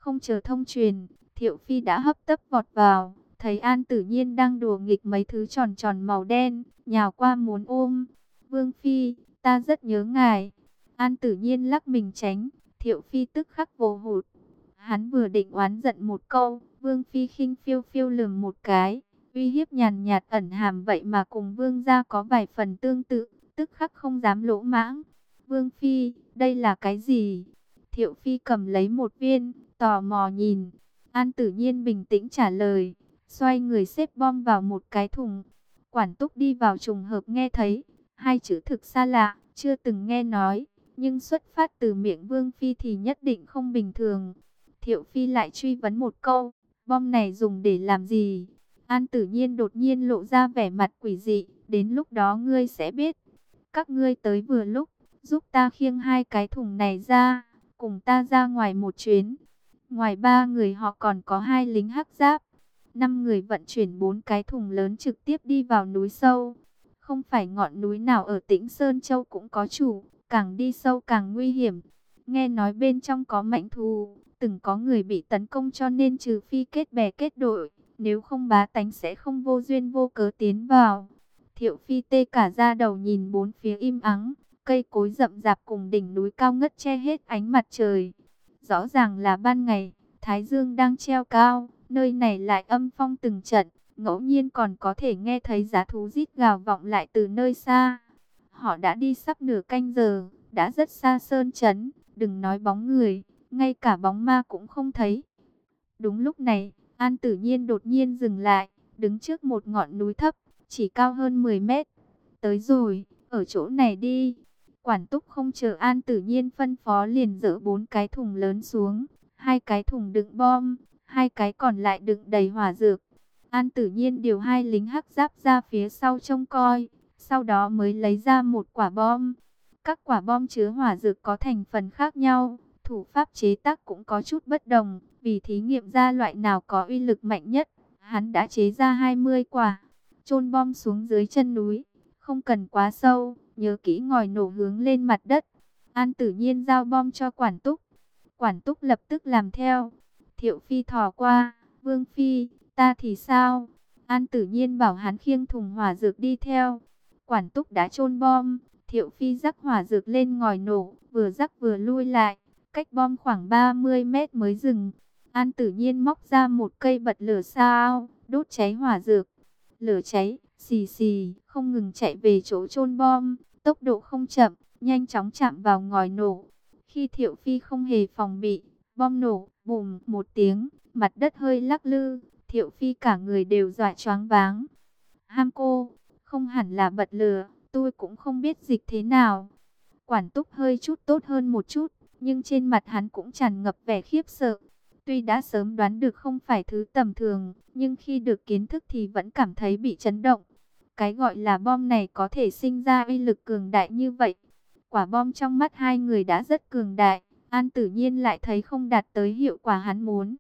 Không chờ thông truyền, Thiệu Phi đã hấp tấp vọt vào, thấy An Tử Nhiên đang đùa nghịch mấy thứ tròn tròn màu đen, nhào qua muốn ôm. Vương Phi, ta rất nhớ ngài. An Tử Nhiên lắc mình tránh, Thiệu Phi tức khắc vồ hụt. Hắn vừa định oán giận một câu, Vương Phi khinh phiêu phiêu lườm một cái, uy hiếp nhàn nhạt ẩn hàm vậy mà cùng Vương gia có vài phần tương tự, tức khắc không dám lỗ mãng. Vương Phi, đây là cái gì? Thiệu Phi cầm lấy một viên, tò mò nhìn. An Tử Nhiên bình tĩnh trả lời, xoay người xếp bom vào một cái thùng. Quản Túc đi vào trùng hợp nghe thấy, hai chữ thực xa lạ, chưa từng nghe nói, nhưng xuất phát từ miệng Vương Phi thì nhất định không bình thường. Thiệu Phi lại truy vấn một câu, bom này dùng để làm gì? An Tử Nhiên đột nhiên lộ ra vẻ mặt quỷ dị, đến lúc đó ngươi sẽ biết. Các ngươi tới vừa lúc, giúp ta khiêng hai cái thùng này ra, cùng ta ra ngoài một chuyến. Ngoài ba người họ còn có hai lính hắc giáp. 5 người vận chuyển 4 cái thùng lớn trực tiếp đi vào núi sâu. Không phải ngọn núi nào ở Tĩnh Sơn Châu cũng có chủ, càng đi sâu càng nguy hiểm. Nghe nói bên trong có mãnh thú, từng có người bị tấn công cho nên trừ phi kết bè kết đội, nếu không bá tánh sẽ không vô duyên vô cớ tiến vào. Thiệu Phi tê cả da đầu nhìn bốn phía im ắng, cây cối rậm rạp cùng đỉnh núi cao ngất che hết ánh mặt trời. Rõ ràng là ban ngày, Thái Dương đang treo cao, nơi này lại âm phong từng trận, ngẫu nhiên còn có thể nghe thấy dã thú rít gào vọng lại từ nơi xa. Họ đã đi sắp nửa canh giờ, đã rất xa sơn trấn, đừng nói bóng người, ngay cả bóng ma cũng không thấy. Đúng lúc này, An Tử Nhiên đột nhiên dừng lại, đứng trước một ngọn núi thấp, chỉ cao hơn 10 mét. Tới rồi, ở chỗ này đi. Quản Túc không chờ An Tử Nhiên phân phó liền dỡ 4 cái thùng lớn xuống, 2 cái thùng đựng bom, 2 cái còn lại đựng đầy hỏa dược. An Tử Nhiên điều 2 lính hắc giáp ra phía sau trông coi, sau đó mới lấy ra một quả bom. Các quả bom chứa hỏa dược có thành phần khác nhau, thủ pháp chế tác cũng có chút bất đồng, vì thí nghiệm ra loại nào có uy lực mạnh nhất, hắn đã chế ra 20 quả, chôn bom xuống dưới chân núi, không cần quá sâu, nhớ kỹ ngòi nổ hướng lên mặt đất. An Tử Nhiên giao bom cho Quản Túc, Quản Túc lập tức làm theo. Thiệu Phi thò qua, Vương Phi, ta thì sao? An Tử Nhiên bảo hắn khiêng thùng hỏa dược đi theo. Quản Túc đã chôn bom, Thiệu Phi rắc hỏa dược lên ngòi nổ, vừa rắc vừa lui lại, cách bom khoảng 30 mét mới dừng. An Tử Nhiên móc ra một cây bật lửa sao, đốt cháy hỏa dược. Lửa cháy, xì xì, không ngừng chạy về chỗ chôn bom, tốc độ không chậm, nhanh chóng chạm vào ngòi nổ. Khi Thiệu Phi không hề phòng bị, bom nổ, bùm một tiếng, mặt đất hơi lắc lư, Thiệu Phi cả người đều dọa choáng váng. Ham cô, không hẳn là bật lửa, tôi cũng không biết dịch thế nào. Quản Túc hơi chút tốt hơn một chút, nhưng trên mặt hắn cũng tràn ngập vẻ khiếp sợ. Tuy đã sớm đoán được không phải thứ tầm thường, nhưng khi được kiến thức thì vẫn cảm thấy bị chấn động. Cái gọi là bom này có thể sinh ra uy lực cường đại như vậy. Quả bom trong mắt hai người đã rất cường đại, An Tử Nhiên lại thấy không đạt tới hiệu quả hắn muốn.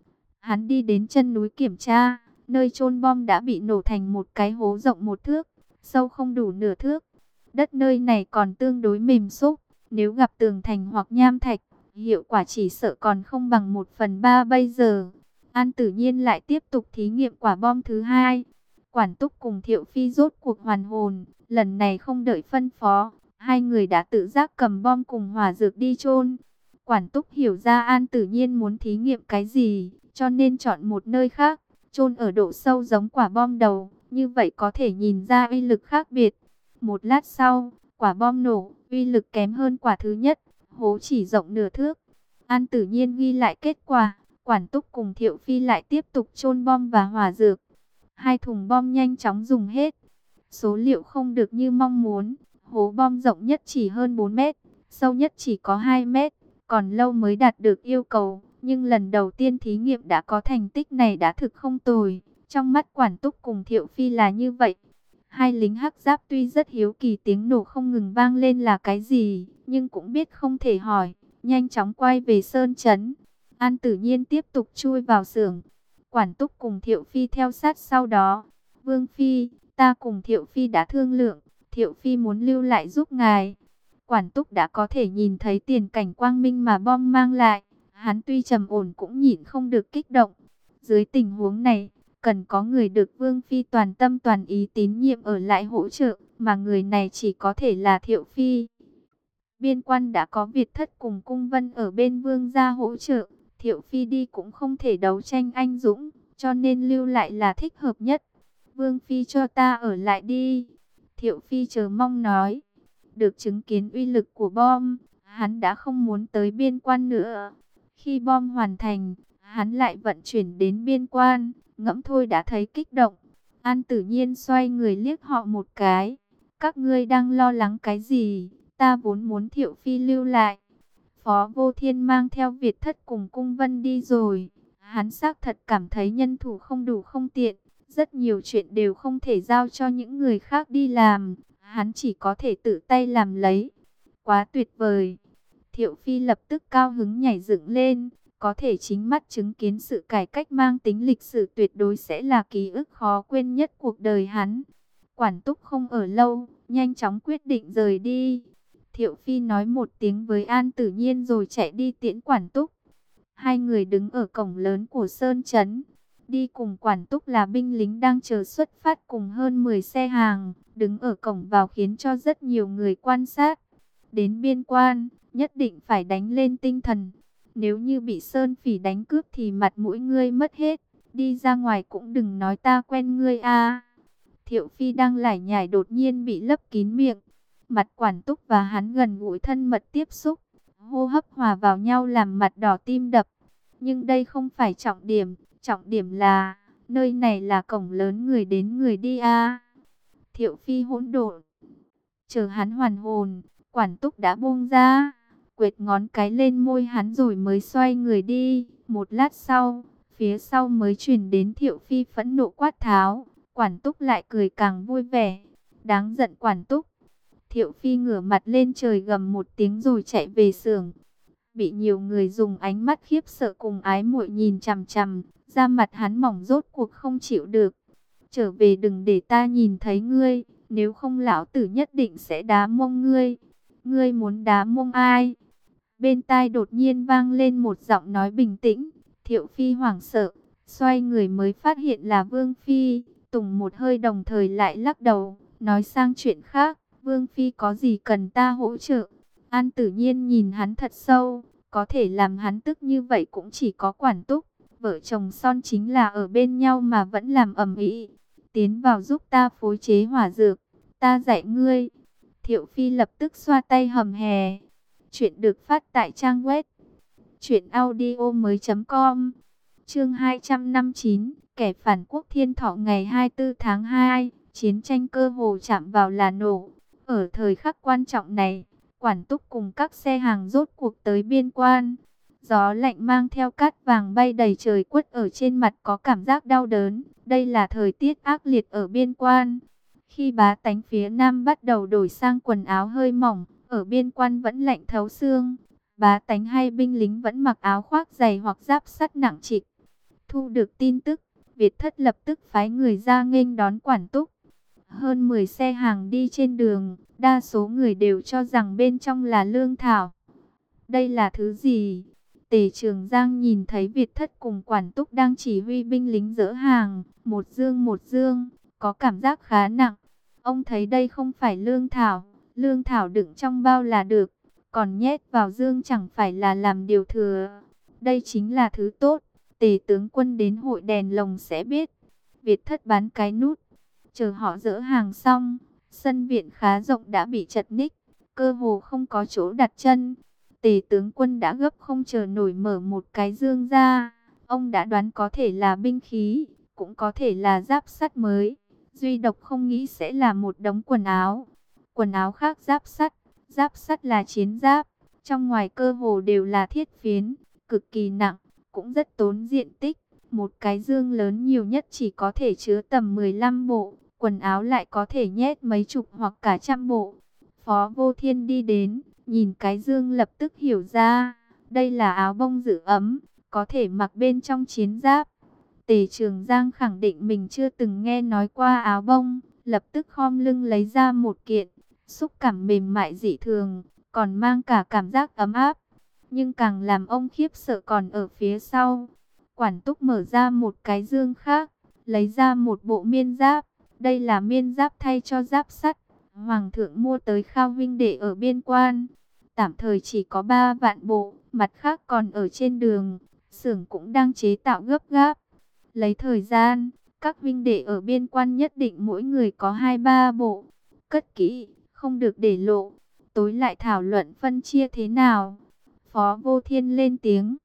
Hắn đi đến chân núi kiểm tra, nơi chôn bom đã bị nổ thành một cái hố rộng 1 thước, sâu không đủ nửa thước. Đất nơi này còn tương đối mềm xốp, nếu gặp tường thành hoặc nham thạch, hiệu quả chỉ sợ còn không bằng 1/3 bây giờ. An Tử Nhiên lại tiếp tục thí nghiệm quả bom thứ hai. Quản Túc cùng Thiệu Phi rốt cuộc hoàn hồn, lần này không đợi phân phó, hai người đã tự giác cầm bom cùng hỏa dược đi chôn. Quản Túc hiểu ra An Tử Nhiên muốn thí nghiệm cái gì, cho nên chọn một nơi khác, chôn ở độ sâu giống quả bom đầu, như vậy có thể nhìn ra uy lực khác biệt. Một lát sau, quả bom nổ, uy lực kém hơn quả thứ nhất, hố chỉ rộng nửa thước. An Tử Nhiên ghi lại kết quả, Quản Túc cùng Thiệu Phi lại tiếp tục chôn bom và hỏa dược. 2 thùng bom nhanh chóng dùng hết. Số liệu không được như mong muốn, hố bom rộng nhất chỉ hơn 4 mét, sâu nhất chỉ có 2 mét, còn lâu mới đạt được yêu cầu. Nhưng lần đầu tiên thí nghiệm đã có thành tích này đã thực không tồi. Trong mắt Quản Túc cùng Thiệu Phi là như vậy. Hai lính hắc giáp tuy rất hiếu kỳ tiếng nổ không ngừng vang lên là cái gì, nhưng cũng biết không thể hỏi, nhanh chóng quay về sơn trấn. An Tử Nhiên tiếp tục chui vào xưởng. Quản Túc cùng Thiệu Phi theo sát sau đó. Vương Phi, ta cùng Thiệu Phi đã thương lượng, Thiệu Phi muốn lưu lại giúp ngài. Quản Túc đã có thể nhìn thấy tiền cảnh quang minh mà bom mang lại. Hắn tuy trầm ổn cũng nhịn không được kích động. Dưới tình huống này, cần có người được Vương Phi toàn tâm toàn ý tín nhiệm ở lại hỗ trợ, mà người này chỉ có thể là Thiệu Phi. Biên quan đã có Việt Thất cùng Cung Vân ở bên Vương gia hỗ trợ, Thiệu Phi đi cũng không thể đấu tranh anh dũng, cho nên lưu lại là thích hợp nhất. Vương Phi cho ta ở lại đi. Thiệu Phi chờ mong nói. Được chứng kiến uy lực của bom, hắn đã không muốn tới biên quan nữa. Khi bom hoàn thành, hắn lại vận chuyển đến biên quan, ngẫm thôi đã thấy kích động. An Tử Nhiên xoay người liếc họ một cái. Các ngươi đang lo lắng cái gì? Ta vốn muốn Thiệu Phi lưu lại. Phó Vô Thiên mang theo Việt Thất cùng Cung Vân đi rồi. Hắn xác thật cảm thấy nhân thủ không đủ không tiện. Rất nhiều chuyện đều không thể giao cho những người khác đi làm. Hắn chỉ có thể tự tay làm lấy. Quá tuyệt vời. Thiệu Phi lập tức cao hứng nhảy dựng lên. Có thể chính mắt chứng kiến sự cải cách mang tính lịch sử tuyệt đối sẽ là ký ức khó quên nhất cuộc đời hắn. Quản Túc không ở lâu, nhanh chóng quyết định rời đi. Thiệu Phi nói một tiếng với An Tử Nhiên rồi chạy đi tiễn Quản Túc. Hai người đứng ở cổng lớn của Sơn Trấn. Đi cùng Quản Túc là binh lính đang chờ xuất phát cùng hơn 10 xe hàng. Đứng ở cổng vào khiến cho rất nhiều người quan sát. Đến biên quan, nhất định phải đánh lên tinh thần. Nếu như bị Sơn Phỉ đánh cướp thì mặt mũi ngươi mất hết. Đi ra ngoài cũng đừng nói ta quen ngươi a. Thiệu Phi đang lải nhải đột nhiên bị lấp kín miệng. Mặt Quản Túc và hắn gần gũi thân mật tiếp xúc. Hô hấp hòa vào nhau làm mặt đỏ tim đập. Nhưng đây không phải trọng điểm là nơi này là cổng lớn người đến người đi a. Thiệu Phi hỗn độn. Chờ hắn hoàn hồn, Quản Túc đã buông ra, quệt ngón cái lên môi hắn rồi mới xoay người đi. Một lát sau, phía sau mới truyền đến Thiệu Phi phẫn nộ quát tháo. Quản Túc lại cười càng vui vẻ. Đáng giận Quản Túc. Thiệu Phi ngửa mặt lên trời gầm một tiếng rồi chạy về xưởng. Bị nhiều người dùng ánh mắt khiếp sợ cùng ái muội nhìn chằm chằm, da mặt hắn mỏng rốt cuộc không chịu được. Trở về đừng để ta nhìn thấy ngươi, nếu không lão tử nhất định sẽ đá mông ngươi. Ngươi muốn đá mông ai? Bên tai đột nhiên vang lên một giọng nói bình tĩnh. Thiệu Phi hoảng sợ, xoay người mới phát hiện là Vương Phi. Tùng một hơi đồng thời lại lắc đầu, nói sang chuyện khác. Vương Phi có gì cần ta hỗ trợ? An Tử Nhiên nhìn hắn thật sâu, có thể làm hắn tức như vậy cũng chỉ có Quản Túc. Vợ chồng son chính là ở bên nhau mà vẫn làm ầm ĩ. Tiến vào giúp ta phối chế hỏa dược, ta dạy ngươi. Thiệu Phi lập tức xoa tay hầm hè. Chuyện được phát tại trang web truyệnaudiomoi.com. Chương 259, kẻ phản quốc Thiên Thọ ngày 24 tháng 2, chiến tranh cơ hồ chạm vào là nổ. Ở thời khắc quan trọng này, Quản Túc cùng các xe hàng rốt cuộc tới biên quan. Gió lạnh mang theo cát vàng bay đầy trời quất ở trên mặt có cảm giác đau đớn. Đây là thời tiết ác liệt ở biên quan. Khi bá tánh phía Nam bắt đầu đổi sang quần áo hơi mỏng, ở biên quan vẫn lạnh thấu xương. Bá tánh hay binh lính vẫn mặc áo khoác dày hoặc giáp sắt nặng trịch. Thu được tin tức, Việt Thất lập tức phái người ra nghênh đón Quản Túc. Hơn 10 xe hàng đi trên đường, đa số người đều cho rằng bên trong là lương thảo. Đây là thứ gì? Tề Trường Giang nhìn thấy Việt Thất cùng Quản Túc đang chỉ huy binh lính dỡ hàng, một dương, có cảm giác khá nặng. Ông thấy đây không phải lương thảo đựng trong bao là được, còn nhét vào dương chẳng phải là làm điều thừa. Đây chính là thứ tốt, Tề tướng quân đến hội đèn lồng sẽ biết. Việt Thất bán cái nút, chờ họ dỡ hàng xong, sân viện khá rộng đã bị chật ních, cơ hồ không có chỗ đặt chân. Tề tướng quân đã gấp không chờ nổi mở một cái dương ra. Ông đã đoán có thể là binh khí, cũng có thể là giáp sắt mới. Duy độc không nghĩ sẽ là một đống quần áo. Quần áo khác giáp sắt là chiến giáp. Trong ngoài cơ hồ đều là thiết phiến, cực kỳ nặng, cũng rất tốn diện tích. Một cái dương lớn nhiều nhất chỉ có thể chứa tầm 15 bộ. Quần áo lại có thể nhét mấy chục hoặc cả trăm bộ. Phó Vô Thiên đi đến, nhìn cái dương lập tức hiểu ra, đây là áo bông giữ ấm, có thể mặc bên trong chiến giáp. Tề Trường Giang khẳng định mình chưa từng nghe nói qua áo bông, lập tức khom lưng lấy ra một kiện, xúc cảm mềm mại dị thường, còn mang cả cảm giác ấm áp. Nhưng càng làm ông khiếp sợ còn ở phía sau. Quản Túc mở ra một cái dương khác, lấy ra một bộ miên giáp. Đây là miên giáp thay cho giáp sắt. Hoàng thượng mua tới Khao Vinh để ở biên quan. Tạm thời chỉ có 3 vạn bộ, mặt khác còn ở trên đường. Xưởng cũng đang chế tạo gấp gáp. Lấy thời gian, các vinh đệ ở biên quan nhất định mỗi người có 2-3 bộ. Cất kỹ, không được để lộ. Tối lại thảo luận phân chia thế nào. Phó Vô Thiên lên tiếng.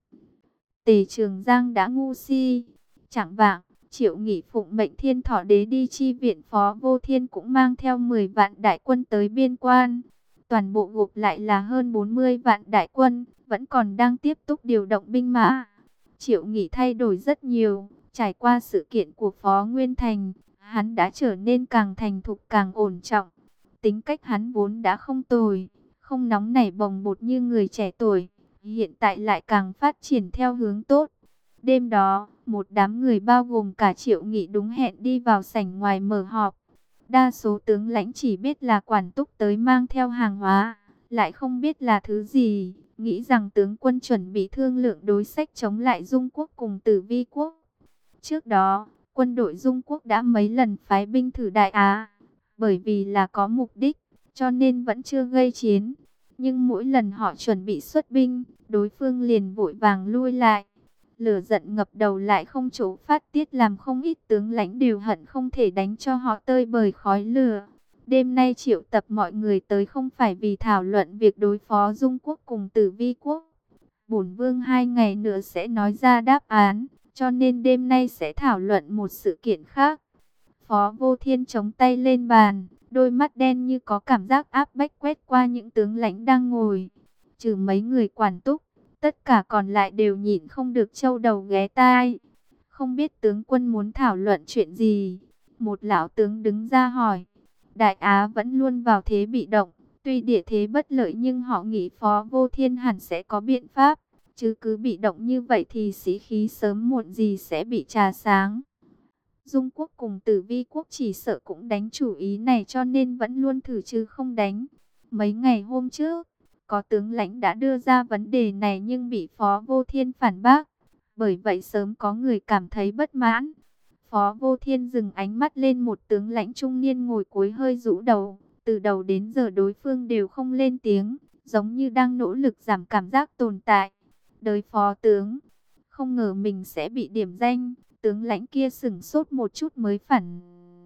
Tề Trường Giang đã ngu si. Chạng vạng, Triệu Nghị phụng mệnh Thiên Thọ Đế đi chi viện, Phó Vô Thiên cũng mang theo 10 vạn đại quân tới biên quan. Toàn bộ gộp lại là hơn 40 vạn đại quân, vẫn còn đang tiếp tục điều động binh mã. Triệu Nghị thay đổi rất nhiều, trải qua sự kiện của Phó Nguyên Thành, hắn đã trở nên càng thành thục càng ổn trọng. Tính cách hắn vốn đã không tồi, không nóng nảy bồng bột như người trẻ tuổi, hiện tại lại càng phát triển theo hướng tốt. Đêm đó, một đám người bao gồm cả Triệu Nghị đúng hẹn đi vào sảnh ngoài mở họp. Đa số tướng lãnh chỉ biết là Quản Túc tới mang theo hàng hóa, lại không biết là thứ gì, nghĩ rằng tướng quân chuẩn bị thương lượng đối sách chống lại Dung Quốc cùng Tử Vi Quốc. Trước đó, quân đội Dung Quốc đã mấy lần phái binh thử Đại Á, bởi vì là có mục đích, cho nên vẫn chưa gây chiến. Nhưng mỗi lần họ chuẩn bị xuất binh, đối phương liền vội vàng lui lại. Lửa giận ngập đầu lại không chỗ phát tiết, làm không ít tướng lãnh đều hận không thể đánh cho họ tơi bời khói lửa. Đêm nay triệu tập mọi người tới không phải vì thảo luận việc đối phó Dung Quốc cùng Tử Vi Quốc. Bổn vương 2 ngày nữa sẽ nói ra đáp án, cho nên đêm nay sẽ thảo luận một sự kiện khác. Phó Vô Thiên chống tay lên bàn, đôi mắt đen như có cảm giác áp bách quét qua những tướng lãnh đang ngồi. Trừ mấy người Quản Túc, tất cả còn lại đều nhịn không được trâu đầu ghé tai. Không biết tướng quân muốn thảo luận chuyện gì? Một lão tướng đứng ra hỏi. Đại Á vẫn luôn vào thế bị động, tuy địa thế bất lợi nhưng họ nghĩ Phó Vô Thiên hẳn sẽ có biện pháp. Chứ cứ bị động như vậy thì sĩ khí sớm muộn gì sẽ bị trà sáng. Dung Quốc cùng Tử Vi Quốc chỉ sợ cũng đánh chủ ý này, cho nên vẫn luôn thử chứ không đánh. Mấy ngày hôm trước, có tướng lãnh đã đưa ra vấn đề này nhưng bị Phó Vô Thiên phản bác. Bởi vậy sớm có người cảm thấy bất mãn. Phó Vô Thiên dừng ánh mắt lên một tướng lãnh trung niên ngồi cúi hơi rũ đầu. Từ đầu đến giờ đối phương đều không lên tiếng, giống như đang nỗ lực giảm cảm giác tồn tại. Đời Phó tướng, không ngờ mình sẽ bị điểm danh. Tướng lãnh kia sửng sốt một chút mới phản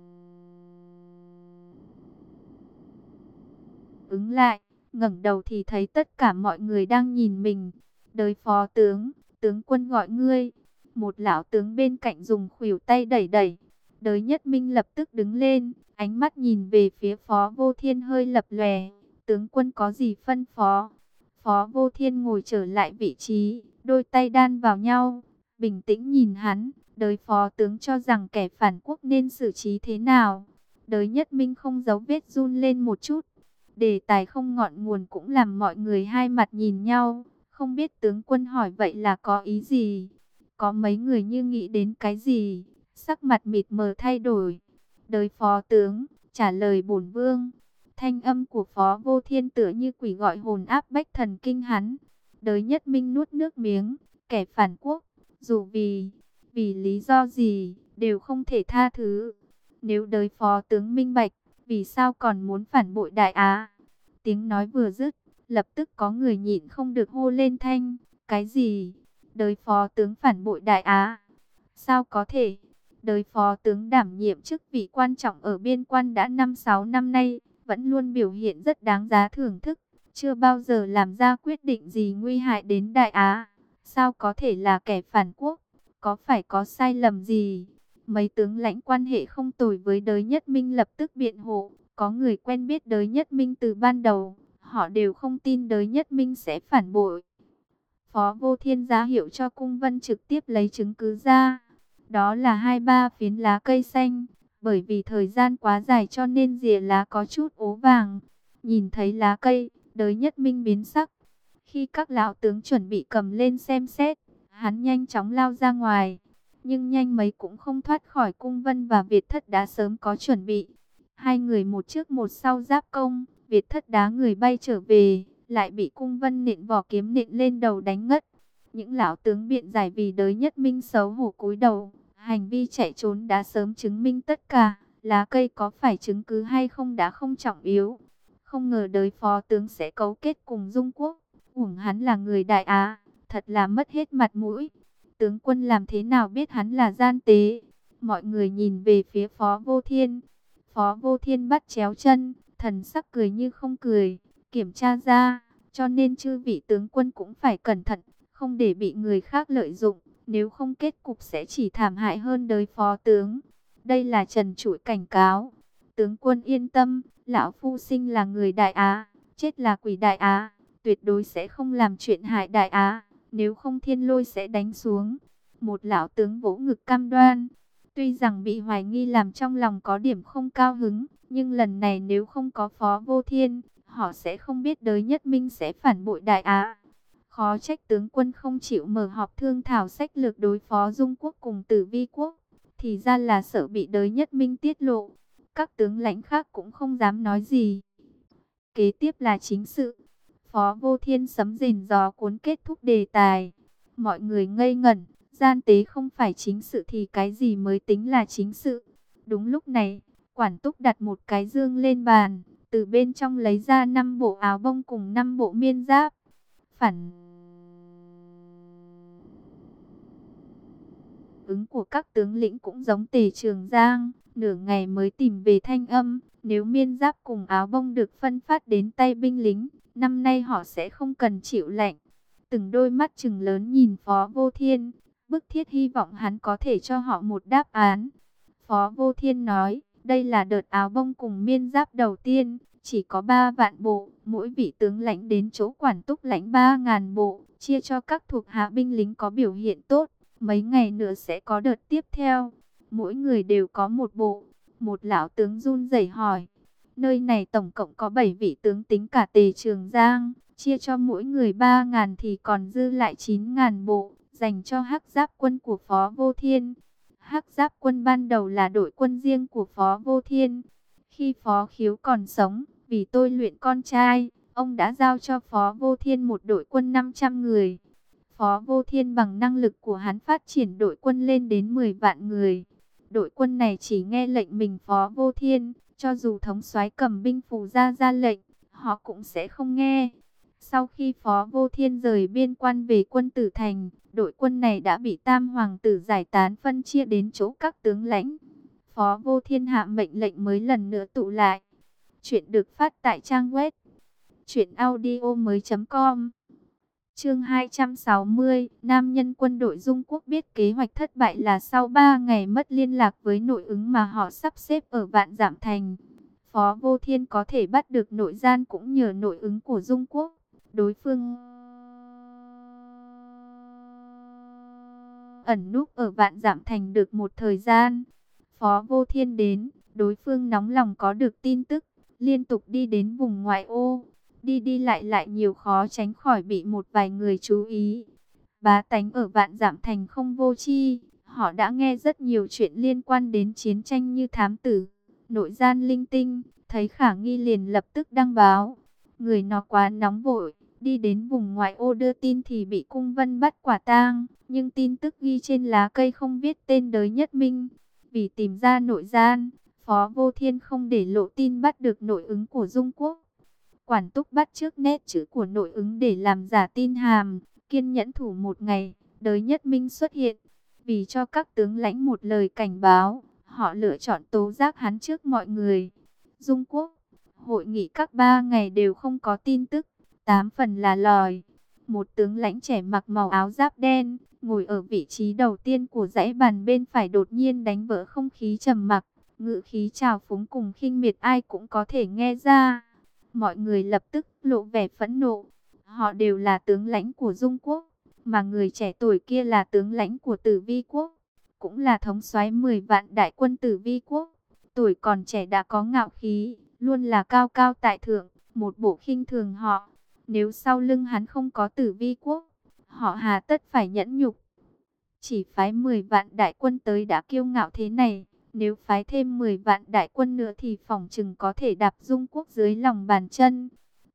ứng lại, ngẩng đầu thì thấy tất cả mọi người đang nhìn mình. Đới Phó tướng, tướng quân gọi ngươi. Một lão tướng bên cạnh dùng khuỷu tay đẩy đẩy. Đới Nhất Minh lập tức đứng lên, ánh mắt nhìn về phía Phó Vô Thiên hơi lập lòe. Tướng quân có gì phân phó? Phó Vô Thiên ngồi trở lại vị trí, đôi tay đan vào nhau, bình tĩnh nhìn hắn. Đới Phó tướng cho rằng kẻ phản quốc nên xử trí thế nào? Đới Nhất Minh không giấu vết run lên một chút. Đề tài không ngọn nguồn cũng làm mọi người hai mặt nhìn nhau. Không biết tướng quân hỏi vậy là có ý gì? Có mấy người như nghĩ đến cái gì, sắc mặt mịt mờ thay đổi. Đới Phó tướng, trả lời bổn vương. Thanh âm của Phó Vô Thiên tựa như quỷ gọi hồn, áp bách thần kinh hắn. Đới Nhất Minh nuốt nước miếng. Kẻ phản quốc, dù vì lý do gì, đều không thể tha thứ. Nếu đới Phó tướng minh bạch, vì sao còn muốn phản bội Đại Á? Tiếng nói vừa dứt, lập tức có người nhịn không được hô lên thanh. Cái gì? Đới Phó tướng phản bội Đại Á? Sao có thể? Đới Phó tướng đảm nhiệm chức vị quan trọng ở biên quan đã 5-6 năm nay, vẫn luôn biểu hiện rất đáng giá thưởng thức, chưa bao giờ làm ra quyết định gì nguy hại đến Đại Á. Sao có thể là kẻ phản quốc? Có phải có sai lầm gì? Mấy tướng lãnh quan hệ không tồi với Đới Nhất Minh lập tức biện hộ. Có người quen biết Đới Nhất Minh từ ban đầu, họ đều không tin Đới Nhất Minh sẽ phản bội. Phó Vô Thiên ra hiệu cho cung vân trực tiếp lấy chứng cứ ra. Đó là 2-3 phiến lá cây xanh. Bởi vì thời gian quá dài cho nên rìa lá có chút ố vàng. Nhìn thấy lá cây, Đới Nhất Minh biến sắc. Khi các lão tướng chuẩn bị cầm lên xem xét, hắn nhanh chóng lao ra ngoài. Nhưng nhanh mấy cũng không thoát khỏi cung vân và Việt Thất đã sớm có chuẩn bị. Hai người một trước một sau giáp công, Việt Thất đá người bay trở về, lại bị cung vân nện vỏ kiếm nện lên đầu đánh ngất. Những lão tướng biện giải vì đới Nhất Minh xấu hổ cúi đầu, hành vi chạy trốn đã sớm chứng minh tất cả, lá cây có phải chứng cứ hay không đã không trọng yếu. Không ngờ đới phó tướng sẽ cấu kết cùng Dung Quốc, uổng hắn là người Đại Á, thật là mất hết mặt mũi. Tướng quân làm thế nào biết hắn là gian tế? Mọi người nhìn về phía Phó Vô Thiên. Phó Vô Thiên bắt chéo chân, thần sắc cười như không cười, kiểm tra ra, cho nên chư vị tướng quân cũng phải cẩn thận, không để bị người khác lợi dụng, nếu không kết cục sẽ chỉ thảm hại hơn đới phó tướng. Đây là trần trụi cảnh cáo. Tướng quân yên tâm, lão phu sinh là người Đại Á, chết là quỷ Đại Á, tuyệt đối sẽ không làm chuyện hại Đại Á, nếu không thiên lôi sẽ đánh xuống. Một lão tướng vỗ ngực cam đoan. Tuy rằng bị hoài nghi làm trong lòng có điểm không cao hứng, nhưng lần này nếu không có Phó Vô Thiên, họ sẽ không biết đới Nhất Minh sẽ phản bội Đại Á. Khó trách tướng quân không chịu mở họp thương thảo sách lược đối phó Dung Quốc cùng Tử Vi Quốc, thì ra là sợ bị đới Nhất Minh tiết lộ. Các tướng lãnh khác cũng không dám nói gì. Kế tiếp là chính sự. Phó Vô Thiên sấm rền gió cuốn kết thúc đề tài. Mọi người ngây ngẩn, gian tế không phải chính sự thì cái gì mới tính là chính sự. Đúng lúc này, quản túc đặt một cái dương lên bàn, từ bên trong lấy ra 5 bộ áo bông cùng 5 bộ miên giáp. Phản ứng của các tướng lĩnh cũng giống Tề Trường Giang, nửa ngày mới tìm về thanh âm. Nếu miên giáp cùng áo bông được phân phát đến tay binh lính, năm nay họ sẽ không cần chịu lạnh. Từng đôi mắt trừng lớn nhìn Phó Vô Thiên, bức thiết hy vọng hắn có thể cho họ một đáp án. Phó Vô Thiên nói, đây là đợt áo bông cùng miên giáp đầu tiên, chỉ có 3 vạn bộ, mỗi vị tướng lãnh đến chỗ quản túc lãnh 3.000 bộ, chia cho các thuộc hạ binh lính có biểu hiện tốt. Mấy ngày nữa sẽ có đợt tiếp theo, mỗi người đều có một bộ. Một lão tướng run rẩy hỏi, nơi này tổng cộng có 7 vị tướng tính cả Tề Trường Giang, chia cho mỗi người 3.000 thì còn dư lại 9.000 bộ, dành cho Hắc Giáp quân của Phó Vô Thiên. Hắc Giáp quân ban đầu là đội quân riêng của Phó Vô Thiên. Khi Phó Khiếu còn sống, vì tôi luyện con trai, ông đã giao cho Phó Vô Thiên một đội quân 500 người. Phó Vô Thiên bằng năng lực của hắn phát triển đội quân lên đến 10 vạn người. Đội quân này chỉ nghe lệnh mình Phó Vô Thiên, cho dù thống soái cầm binh phù ra lệnh, họ cũng sẽ không nghe. Sau khi Phó Vô Thiên rời biên quan về quân Tử Thành, đội quân này đã bị Tam Hoàng tử giải tán phân chia đến chỗ các tướng lãnh. Phó Vô Thiên hạ mệnh lệnh mới lần nữa tụ lại. Chuyện được phát tại trang web truyệnaudiomoi.com. Chương 260, nam nhân quân đội Dung Quốc biết kế hoạch thất bại là sau 3 ngày mất liên lạc với nội ứng mà họ sắp xếp ở Vạn Dạm Thành. Phó Vô Thiên có thể bắt được nội gian cũng nhờ nội ứng của Dung Quốc. Đối phương ẩn núp ở Vạn Dạm Thành được một thời gian. Phó Vô Thiên đến, đối phương nóng lòng có được tin tức, liên tục đi đến vùng ngoại ô. Đi đi lại lại nhiều khó tránh khỏi bị một vài người chú ý. Bá tánh ở Vạn Dạm Thành không vô tri, họ đã nghe rất nhiều chuyện liên quan đến chiến tranh như thám tử, nội gian linh tinh, thấy khả nghi liền lập tức đăng báo. Người nó quá nóng vội, đi đến vùng ngoại ô đưa tin thì bị cung vân bắt quả tang, nhưng tin tức ghi trên lá cây không viết tên đới Nhất Minh. Vì tìm ra nội gian, Phó Vô Thiên không để lộ tin bắt được nội ứng của Dung Quốc. Quản túc bắt trước nét chữ của nội ứng để làm giả tin hàm, kiên nhẫn thủ một ngày, đới Nhất Minh xuất hiện. Vì cho các tướng lãnh một lời cảnh báo, họ lựa chọn tố giác hắn trước mọi người. Dung Quốc, hội nghị các 3 ngày đều không có tin tức, 8 phần là lòi. Một tướng lãnh trẻ mặc màu áo giáp đen, ngồi ở vị trí đầu tiên của dãy bàn bên phải đột nhiên đánh vỡ không khí trầm mặc, ngữ khí trào phúng cùng khinh miệt ai cũng có thể nghe ra. Mọi người lập tức lộ vẻ phẫn nộ. Họ đều là tướng lãnh của Dung Quốc, mà người trẻ tuổi kia là tướng lãnh của Tử Vi Quốc, cũng là thống soái 10 vạn đại quân Tử Vi Quốc. Tuổi còn trẻ đã có ngạo khí, luôn là cao cao tại thượng, một bộ khinh thường họ. Nếu sau lưng hắn không có Tử Vi Quốc, họ hà tất phải nhẫn nhục. Chỉ phái 10 vạn đại quân tới đã kiêu ngạo thế này, nếu phái thêm 10 vạn đại quân nữa thì phỏng chừng có thể đạp Dung Quốc dưới lòng bàn chân.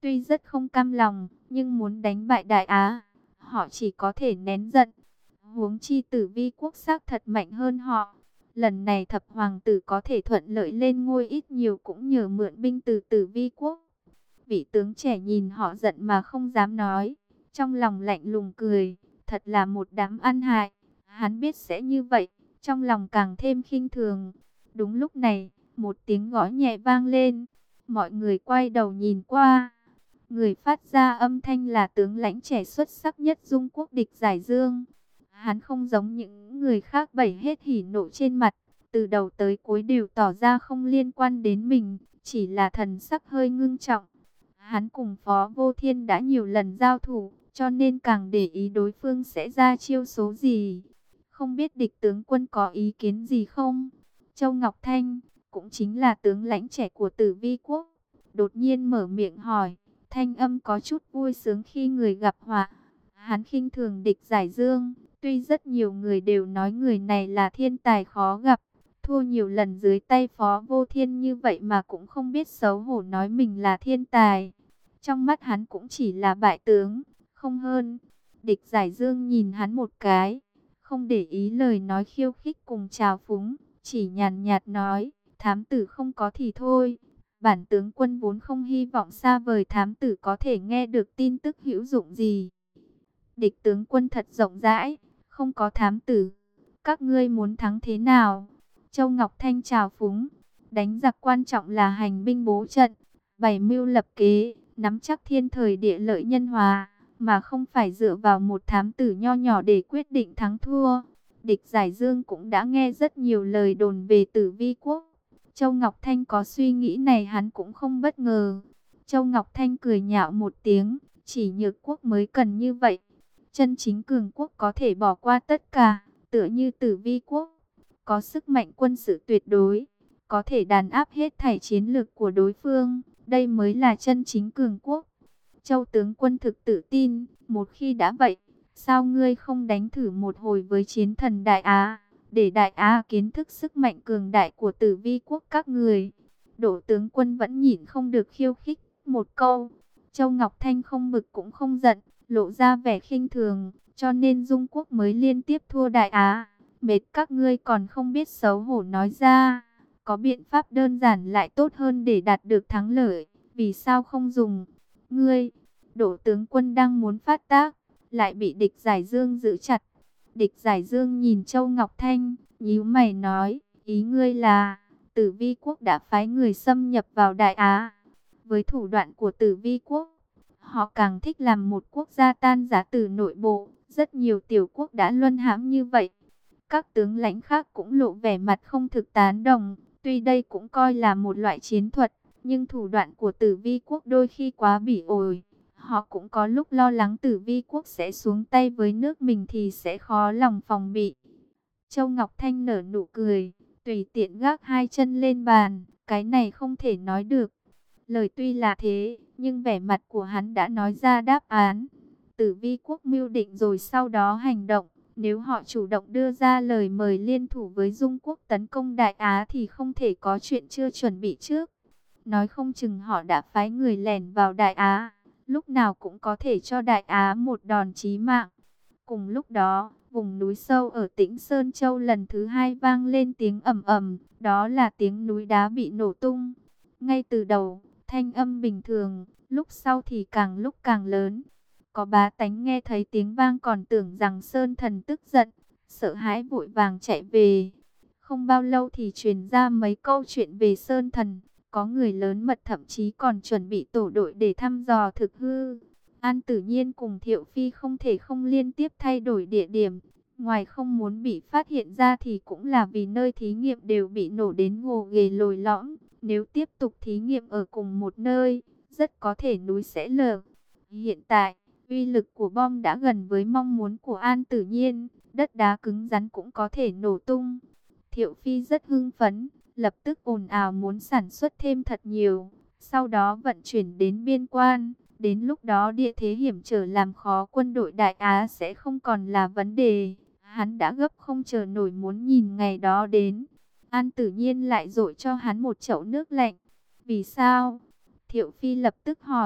tuy rất không cam lòng, nhưng muốn đánh bại Đại Á, họ chỉ có thể nén giận. Huống chi Tử Vi quốc xác thật mạnh hơn họ. Lần này thập hoàng tử có thể thuận lợi lên ngôi ít nhiều cũng nhờ mượn binh từ Tử Vi quốc. Vị tướng trẻ nhìn họ giận mà không dám nói, trong lòng lạnh lùng cười, thật là một đám ăn hại. Hắn biết sẽ như vậy, trong lòng càng thêm khinh thường. Đúng lúc này, một tiếng gõ nhẹ vang lên, mọi người quay đầu nhìn qua. Người phát ra âm thanh là tướng lãnh trẻ xuất sắc nhất Dung quốc Địch Giải Dương. Hắn không giống những người khác bày hết hỉ nộ trên mặt, từ đầu tới cuối đều tỏ ra không liên quan đến mình, chỉ là thần sắc hơi ngưng trọng. Hắn cùng Phó Vô Thiên đã nhiều lần giao thủ, cho nên càng để ý đối phương sẽ ra chiêu số gì. Không biết địch tướng quân có ý kiến gì không? Châu Ngọc Thanh, cũng chính là tướng lãnh trẻ của Tử Vi quốc, đột nhiên mở miệng hỏi, thanh âm có chút vui sướng khi người gặp họa. Hắn khinh thường Địch Giải Dương, tuy rất nhiều người đều nói người này là thiên tài khó gặp, thua nhiều lần dưới tay Phó Vô Thiên như vậy mà cũng không biết xấu hổ nói mình là thiên tài. Trong mắt hắn cũng chỉ là bại tướng, không hơn. Địch Giải Dương nhìn hắn một cái, không để ý lời nói khiêu khích cùng trào phúng, chỉ nhàn nhạt nói, thám tử không có thì thôi. Bản tướng quân vốn không hy vọng xa vời thám tử có thể nghe được tin tức hữu dụng gì. Địch tướng quân thật rộng rãi, không có thám tử. Các ngươi muốn thắng thế nào? Châu Ngọc Thanh trào phúng, đánh giặc quan trọng là hành binh bố trận, bày mưu lập kế, nắm chắc thiên thời địa lợi nhân hòa, mà không phải dựa vào một thám tử nho nhỏ để quyết định thắng thua. Địch Giải Dương cũng đã nghe rất nhiều lời đồn về Tử Vi quốc. Châu Ngọc Thanh có suy nghĩ này hắn cũng không bất ngờ. Châu Ngọc Thanh cười nhạo một tiếng, chỉ Nhược quốc mới cần như vậy. Chân chính cường quốc có thể bỏ qua tất cả, tựa như Tử Vi quốc, có sức mạnh quân sự tuyệt đối, có thể đàn áp hết thảy chiến lược của đối phương, đây mới là chân chính cường quốc. Châu tướng quân thực tự tin, một khi đã vậy, sao ngươi không đánh thử một hồi với chiến thần Đại Á, để Đại Á kiến thức sức mạnh cường đại của Tử Vi quốc các người. Đỗ tướng quân vẫn nhịn không được khiêu khích một câu. Châu Ngọc Thanh không bực cũng không giận, lộ ra vẻ khinh thường, cho nên Dung quốc mới liên tiếp thua Đại Á. Mệt các ngươi còn không biết xấu hổ nói ra, có biện pháp đơn giản lại tốt hơn để đạt được thắng lợi, vì sao không dùng? Ngươi, Đỗ tướng quân đang muốn phát tác, lại bị Địch Giải Dương giữ chặt. Địch Giải Dương nhìn Châu Ngọc Thanh, nhíu mày nói, ý ngươi là Tử Vi quốc đã phái người xâm nhập vào Đại Á. Với thủ đoạn của Tử Vi quốc, họ càng thích làm một quốc gia tan rã từ nội bộ, rất nhiều tiểu quốc đã luân hãm như vậy. Các tướng lãnh khác cũng lộ vẻ mặt không thực tán đồng, tuy đây cũng coi là một loại chiến thuật, nhưng thủ đoạn của Tử Vi quốc đôi khi quá bỉ ổi. Họ cũng có lúc lo lắng Tử Vi quốc sẽ xuống tay với nước mình thì sẽ khó lòng phòng bị. Châu Ngọc Thanh nở nụ cười, tùy tiện gác hai chân lên bàn, cái này không thể nói được. Lời tuy là thế, nhưng vẻ mặt của hắn đã nói ra đáp án. Tử Vi quốc mưu định rồi sau đó hành động. Nếu họ chủ động đưa ra lời mời liên thủ với Dung quốc tấn công Đại Á thì không thể có chuyện chưa chuẩn bị trước. Nói không chừng họ đã phái người lẻn vào Đại Á, lúc nào cũng có thể cho Đại Á một đòn chí mạng. Cùng lúc đó, vùng núi sâu ở Tĩnh Sơn Châu lần thứ hai vang lên tiếng ầm ầm, đó là tiếng núi đá bị nổ tung. Ngay từ đầu, thanh âm bình thường, lúc sau thì càng lúc càng lớn. Có bá tánh nghe thấy tiếng vang còn tưởng rằng Sơn Thần tức giận, sợ hãi vội vàng chạy về. Không bao lâu thì truyền ra mấy câu chuyện về Sơn Thần, có người lớn mật thậm chí còn chuẩn bị tổ đội để thăm dò thực hư. An Tử Nhiên cùng Thiệu Phi không thể không liên tiếp thay đổi địa điểm, ngoài không muốn bị phát hiện ra thì cũng là vì nơi thí nghiệm đều bị nổ đến gồ ghề lồi lõm. Nếu tiếp tục thí nghiệm ở cùng một nơi, rất có thể núi sẽ lở. Hiện tại, uy lực của bom đã gần với mong muốn của An Tử Nhiên, đất đá cứng rắn cũng có thể nổ tung. Thiệu Phi rất hưng phấn, lập tức ồn ào muốn sản xuất thêm thật nhiều, sau đó vận chuyển đến biên quan. Đến lúc đó địa thế hiểm trở làm khó quân đội Đại Á sẽ không còn là vấn đề. Hắn đã gấp không chờ nổi muốn nhìn ngày đó đến. An Tử Nhiên lại dội cho hắn một chậu nước lạnh. Vì sao? Thiệu Phi lập tức hỏi.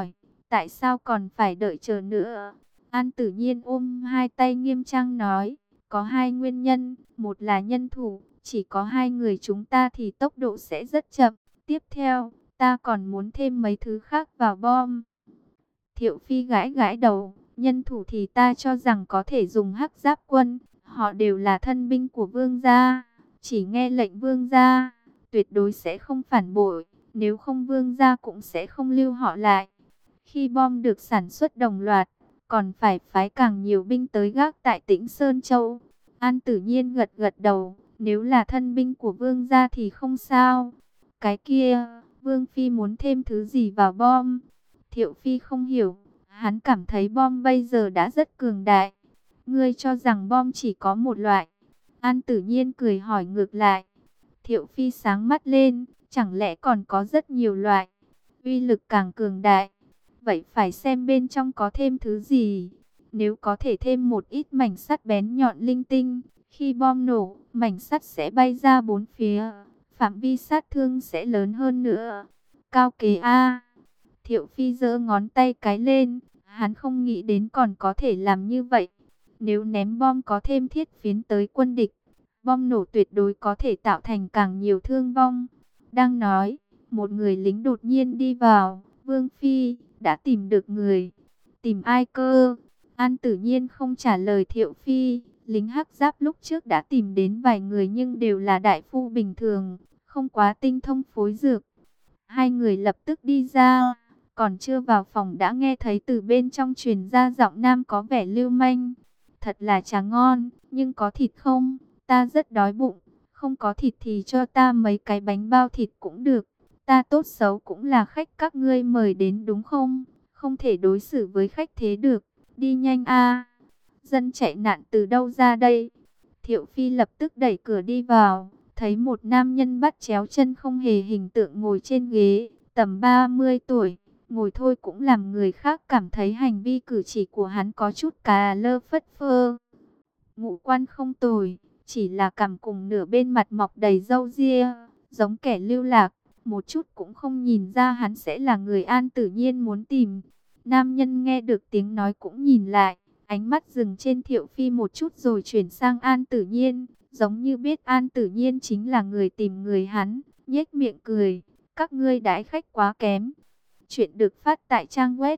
tại sao còn phải đợi chờ nữa? An Tử Nhiên ôm hai tay nghiêm trang nói, có hai nguyên nhân, một là nhân thủ, chỉ có hai người chúng ta thì tốc độ sẽ rất chậm. Tiếp theo, ta còn muốn thêm mấy thứ khác vào bom. Thiệu Phi gãi gãi đầu, nhân thủ thì ta cho rằng có thể dùng Hắc Giáp quân, họ đều là thân binh của vương gia, chỉ nghe lệnh vương gia, tuyệt đối sẽ không phản bội, nếu không vương gia cũng sẽ không lưu họ lại. Khi bom được sản xuất đồng loạt, còn phải phái càng nhiều binh tới gác tại Tĩnh Sơn Châu. An Tử Nhiên gật gật đầu, nếu là thân binh của vương gia thì không sao. Cái kia, vương phi muốn thêm thứ gì vào bom? Thiệu Phi không hiểu, hắn cảm thấy bom bây giờ đã rất cường đại. Ngươi cho rằng bom chỉ có một loại? An Tử Nhiên cười hỏi ngược lại. Thiệu Phi sáng mắt lên, chẳng lẽ còn có rất nhiều loại, uy lực càng cường đại. Vậy phải xem bên trong có thêm thứ gì. Nếu có thể thêm một ít mảnh sắt bén nhọn linh tinh, khi bom nổ, mảnh sắt sẽ bay ra bốn phía, phạm vi sát thương sẽ lớn hơn nữa. Cao kế A. Thiệu Phi giơ ngón tay cái lên, hắn không nghĩ đến còn có thể làm như vậy. Nếu ném bom có thêm thiết phiến tới quân địch, bom nổ tuyệt đối có thể tạo thành càng nhiều thương vong. Đang nói, một người lính đột nhiên đi vào. Vương Phi, đã tìm được người. Tìm ai cơ? An Tử Nhiên không trả lời Thiệu Phi. Lính Hắc Giáp lúc trước đã tìm đến vài người nhưng đều là đại phu bình thường, không quá tinh thông phối dược. Hai người lập tức đi ra, còn chưa vào phòng đã nghe thấy từ bên trong truyền ra giọng nam có vẻ lưu manh. Thật là chả ngon, nhưng có thịt không? Ta rất đói bụng, không có thịt thì cho ta mấy cái bánh bao thịt cũng được. Ta tốt xấu cũng là khách các ngươi mời đến đúng không? Không thể đối xử với khách thế được, đi nhanh a. Dân chạy nạn từ đâu ra đây? Thiệu Phi lập tức đẩy cửa đi vào, thấy một nam nhân bắt chéo chân không hề hình tượng ngồi trên ghế, tầm 30 tuổi, ngồi thôi cũng làm người khác cảm thấy hành vi cử chỉ của hắn có chút cà lơ phất phơ. Ngũ quan không tồi, chỉ là cằm cùng nửa bên mặt mọc đầy râu ria, giống kẻ lưu lạc, một chút cũng không nhìn ra hắn sẽ là người An Tử Nhiên muốn tìm. Nam nhân nghe được tiếng nói cũng nhìn lại, ánh mắt dừng trên Thiệu Phi một chút rồi chuyển sang An Tử Nhiên, giống như biết An Tử Nhiên chính là người tìm người hắn, nhếch miệng cười, các ngươi đãi khách quá kém. Chuyện được phát tại trang web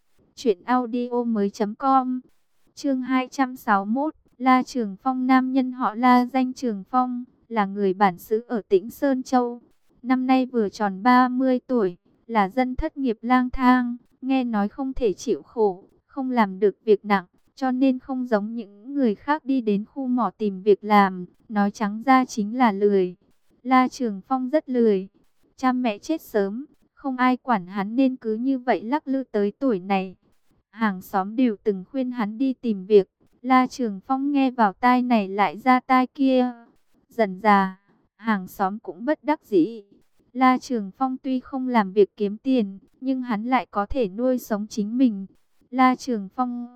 truyệnaudiomoi.com. Chương 261, La Trường Phong. Nam nhân họ La danh Trường Phong, là người bản xứ ở Tĩnh Sơn Châu. Năm nay vừa tròn 30 tuổi, là dân thất nghiệp lang thang, nghe nói không thể chịu khổ, không làm được việc nặng, cho nên không giống những người khác đi đến khu mỏ tìm việc làm, nói trắng ra chính là lười. La Trường Phong rất lười, cha mẹ chết sớm, không ai quản hắn nên cứ như vậy lắc lư tới tuổi này. Hàng xóm đều từng khuyên hắn đi tìm việc, La Trường Phong nghe vào tai này lại ra tai kia. Dần dà, hàng xóm cũng bất đắc dĩ. La Trường Phong tuy không làm việc kiếm tiền, nhưng hắn lại có thể nuôi sống chính mình. La Trường Phong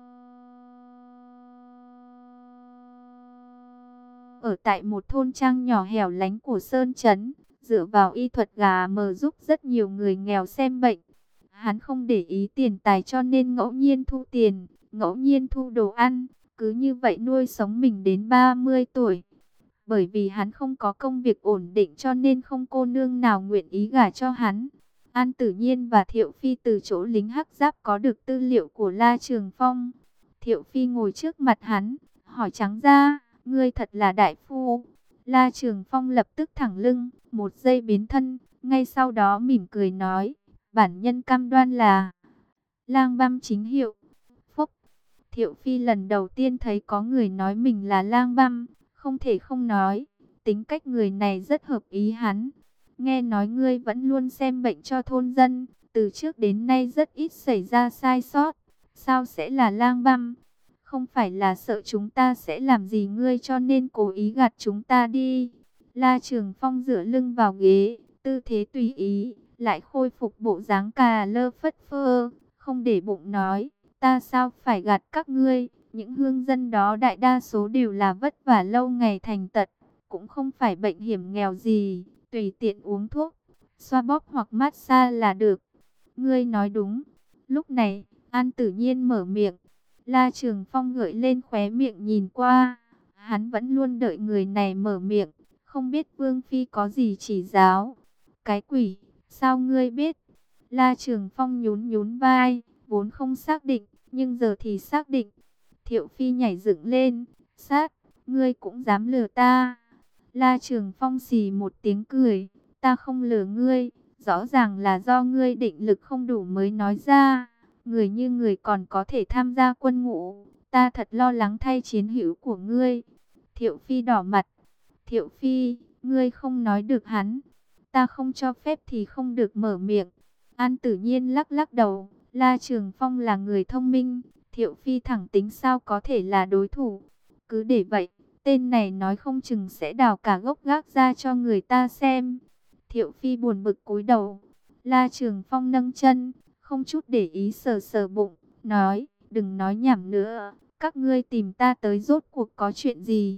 ở tại một thôn trang nhỏ hẻo lánh của Sơn Trấn, dựa vào y thuật gà mờ giúp rất nhiều người nghèo xem bệnh. Hắn không để ý tiền tài cho nên ngẫu nhiên thu tiền, ngẫu nhiên thu đồ ăn, cứ như vậy nuôi sống mình đến 30 tuổi. Bởi vì hắn không có công việc ổn định cho nên không cô nương nào nguyện ý gả cho hắn. An Tử Nhiên và Thiệu Phi từ chỗ lính Hắc Giáp có được tư liệu của La Trường Phong. Thiệu Phi ngồi trước mặt hắn, hỏi trắng ra, ngươi thật là đại phu. La Trường Phong lập tức thẳng lưng, một giây biến thân, ngay sau đó mỉm cười nói, bản nhân cam đoan là lang băm chính hiệu. Phúc, Thiệu Phi lần đầu tiên thấy có người nói mình là lang băm, không thể không nói, tính cách người này rất hợp ý hắn. Nghe nói ngươi vẫn luôn xem bệnh cho thôn dân, từ trước đến nay rất ít xảy ra sai sót, sao sẽ là lang băm? Không phải là sợ chúng ta sẽ làm gì ngươi cho nên cố ý gạt chúng ta đi. La Trường Phong dựa lưng vào ghế, tư thế tùy ý, lại khôi phục bộ dáng cà lơ phất phơ, không để bụng nói, ta sao phải gạt các ngươi, những hương dân đó đại đa số đều là vất vả lâu ngày thành tật, cũng không phải bệnh hiểm nghèo gì, tùy tiện uống thuốc, xoa bóp hoặc massage là được. Ngươi nói đúng. Lúc này, An Tử Nhiên mở miệng. La Trường Phong gợi lên khóe miệng nhìn qua. Hắn vẫn luôn đợi người này mở miệng. Không biết Vương Phi có gì chỉ giáo. Cái quỷ, sao ngươi biết? La Trường Phong nhún nhún vai, vốn không xác định, nhưng giờ thì xác định. Thiệu Phi nhảy dựng lên, sát, ngươi cũng dám lừa ta. La Trường Phong xì một tiếng cười, ta không lừa ngươi, rõ ràng là do ngươi định lực không đủ mới nói ra. Người như người còn có thể tham gia quân ngũ, ta thật lo lắng thay chiến hữu của ngươi. Thiệu Phi đỏ mặt, Thiệu Phi, ngươi không nói được hắn, ta không cho phép thì không được mở miệng. An Tử Nhiên lắc lắc đầu, La Trường Phong là người thông minh, Thiệu Phi thẳng tính sao có thể là đối thủ. Cứ để vậy, tên này nói không chừng sẽ đào cả gốc gác ra cho người ta xem. Thiệu Phi buồn bực cúi đầu. La Trường Phong nâng chân, không chút để ý sờ sờ bụng, nói, đừng nói nhảm nữa, các ngươi tìm ta tới rốt cuộc có chuyện gì?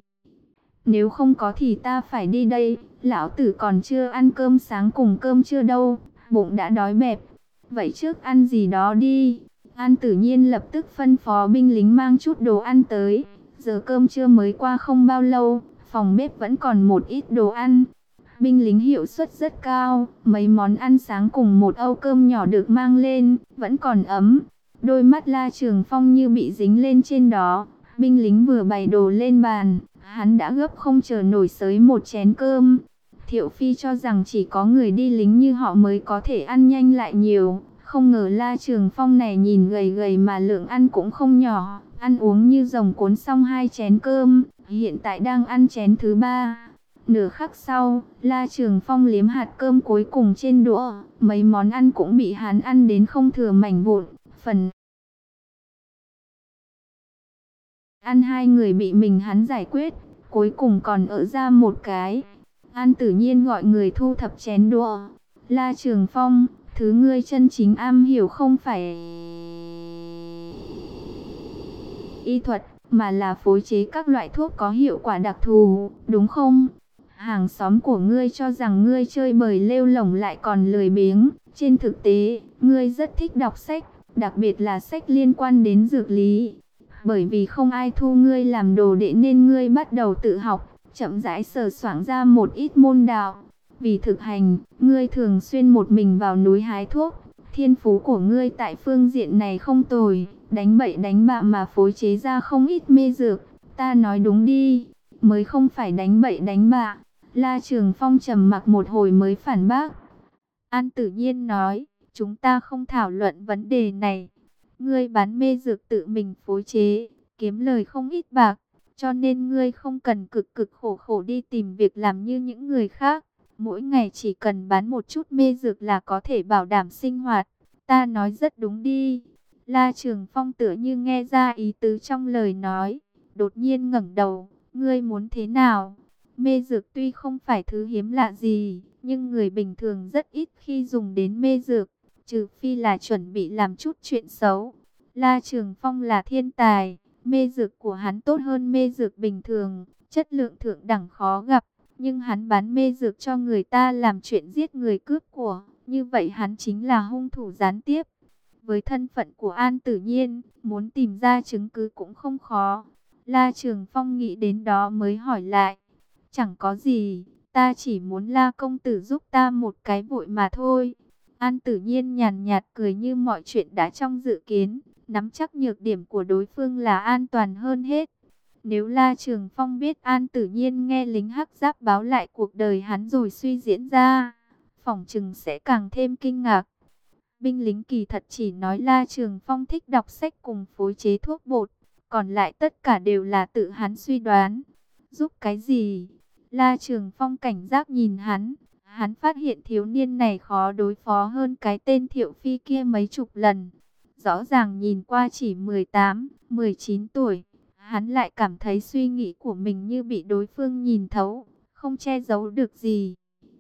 Nếu không có thì ta phải đi đây, lão tử còn chưa ăn cơm sáng cùng cơm trưa đâu, bụng đã đói bẹp. Vậy trước ăn gì đó đi. An Tử Nhiên lập tức phân phó binh lính mang chút đồ ăn tới. Giờ cơm trưa mới qua không bao lâu, phòng bếp vẫn còn một ít đồ ăn. Binh lính hiệu suất rất cao, mấy món ăn sáng cùng một âu cơm nhỏ được mang lên, vẫn còn ấm. Đôi mắt La Trường Phong như bị dính lên trên đó. Binh lính vừa bày đồ lên bàn, hắn đã gấp không chờ nổi xới một chén cơm. Thiệu Phi cho rằng chỉ có người đi lính như họ mới có thể ăn nhanh lại nhiều. Không ngờ La Trường Phong này nhìn gầy gầy mà lượng ăn cũng không nhỏ. Ăn uống như rồng cuốn xong 2 chén cơm, hiện tại đang ăn chén thứ 3. Nửa khắc sau, La Trường Phong liếm hạt cơm cuối cùng trên đũa. Mấy món ăn cũng bị hắn ăn đến không thừa mảnh vụn. Phần ăn 2 người bị mình hắn giải quyết, cuối cùng còn ở ra một cái. An Tử Nhiên gọi người thu thập chén đũa. La Trường Phong, thứ ngươi chân chính am hiểu không phải y thuật, mà là phối chế các loại thuốc có hiệu quả đặc thù, đúng không? Hàng xóm của ngươi cho rằng ngươi chơi bời lêu lổng lại còn lười biếng. Trên thực tế, ngươi rất thích đọc sách, đặc biệt là sách liên quan đến dược lý. Bởi vì không ai thu ngươi làm đồ đệ nên ngươi bắt đầu tự học, chậm rãi sờ soạng ra một ít môn đạo. Vì thực hành, ngươi thường xuyên một mình vào núi hái thuốc. Thiên phú của ngươi tại phương diện này không tồi, đánh bậy đánh bạ mà phối chế ra không ít mê dược. Ta nói đúng đi, mới không phải đánh bậy đánh bạ. La Trường Phong trầm mặc một hồi mới phản bác. An Tử Nhiên nói, chúng ta không thảo luận vấn đề này. Ngươi bán mê dược tự mình phối chế, kiếm lời không ít bạc, cho nên ngươi không cần cực cực khổ khổ đi tìm việc làm như những người khác. Mỗi ngày chỉ cần bán một chút mê dược là có thể bảo đảm sinh hoạt. Ta nói rất đúng đi. La Trường Phong tựa như nghe ra ý tứ trong lời nói, đột nhiên ngẩng đầu, ngươi muốn thế nào? Mê dược tuy không phải thứ hiếm lạ gì, nhưng người bình thường rất ít khi dùng đến mê dược, trừ phi là chuẩn bị làm chút chuyện xấu. La Trường Phong là thiên tài, mê dược của hắn tốt hơn mê dược bình thường, chất lượng thượng đẳng khó gặp, nhưng hắn bán mê dược cho người ta làm chuyện giết người cướp của, như vậy hắn chính là hung thủ gián tiếp. Với thân phận của An Tử Nhiên, muốn tìm ra chứng cứ cũng không khó. La Trường Phong nghĩ đến đó mới hỏi lại, chẳng có gì, ta chỉ muốn La công tử giúp ta một cái vội mà thôi. An Tử Nhiên nhàn nhạt cười như mọi chuyện đã trong dự kiến, nắm chắc nhược điểm của đối phương là an toàn hơn hết. Nếu La Trường Phong biết An Tử Nhiên nghe lính hắc giáp báo lại cuộc đời hắn rồi suy diễn ra, phỏng chừng sẽ càng thêm kinh ngạc. Binh lính kỳ thật chỉ nói La Trường Phong thích đọc sách cùng phối chế thuốc bột, còn lại tất cả đều là tự hắn suy đoán. Giúp cái gì? La Trường Phong cảnh giác nhìn hắn. Hắn phát hiện thiếu niên này khó đối phó hơn cái tên Thiệu Phi kia mấy chục lần. Rõ ràng nhìn qua chỉ 18, 19 tuổi. Hắn lại cảm thấy suy nghĩ của mình như bị đối phương nhìn thấu, không che giấu được gì.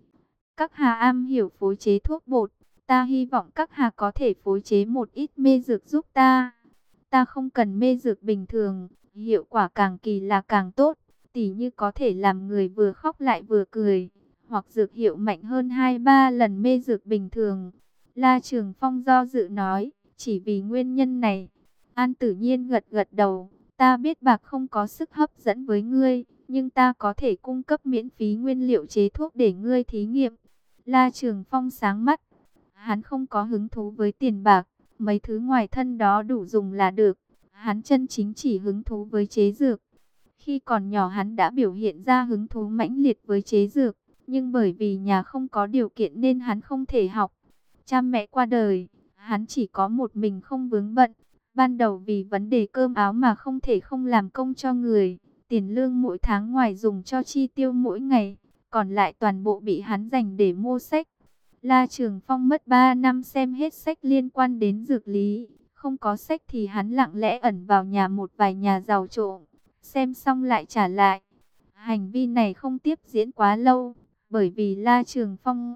Các hà am hiểu phối chế thuốc bột. Ta hy vọng các hà có thể phối chế một ít mê dược giúp ta. Ta không cần mê dược bình thường, hiệu quả càng kỳ là càng tốt. Tỉ như có thể làm người vừa khóc lại vừa cười, hoặc dược hiệu mạnh hơn 2-3 lần mê dược bình thường. La Trường Phong do dự nói, Chỉ vì nguyên nhân này, An Tử Nhiên gật gật đầu. Ta biết bạc không có sức hấp dẫn với ngươi, nhưng ta có thể cung cấp miễn phí nguyên liệu chế thuốc để ngươi thí nghiệm. La Trường Phong sáng mắt. Hắn không có hứng thú với tiền bạc, mấy thứ ngoài thân đó đủ dùng là được. Hắn chân chính chỉ hứng thú với chế dược. Khi còn nhỏ hắn đã biểu hiện ra hứng thú mãnh liệt với chế dược, nhưng bởi vì nhà không có điều kiện nên hắn không thể học. Cha mẹ qua đời, hắn chỉ có một mình không vướng bận. Ban đầu vì vấn đề cơm áo mà không thể không làm công cho người. Tiền lương mỗi tháng ngoài dùng cho chi tiêu mỗi ngày, còn lại toàn bộ bị hắn dành để mua sách. La Trường Phong mất 3 năm xem hết sách liên quan đến dược lý. Không có sách thì hắn lặng lẽ ẩn vào nhà một vài nhà giàu trộm, xem xong lại trả lại. Hành vi này không tiếp diễn quá lâu, bởi vì La Trường Phong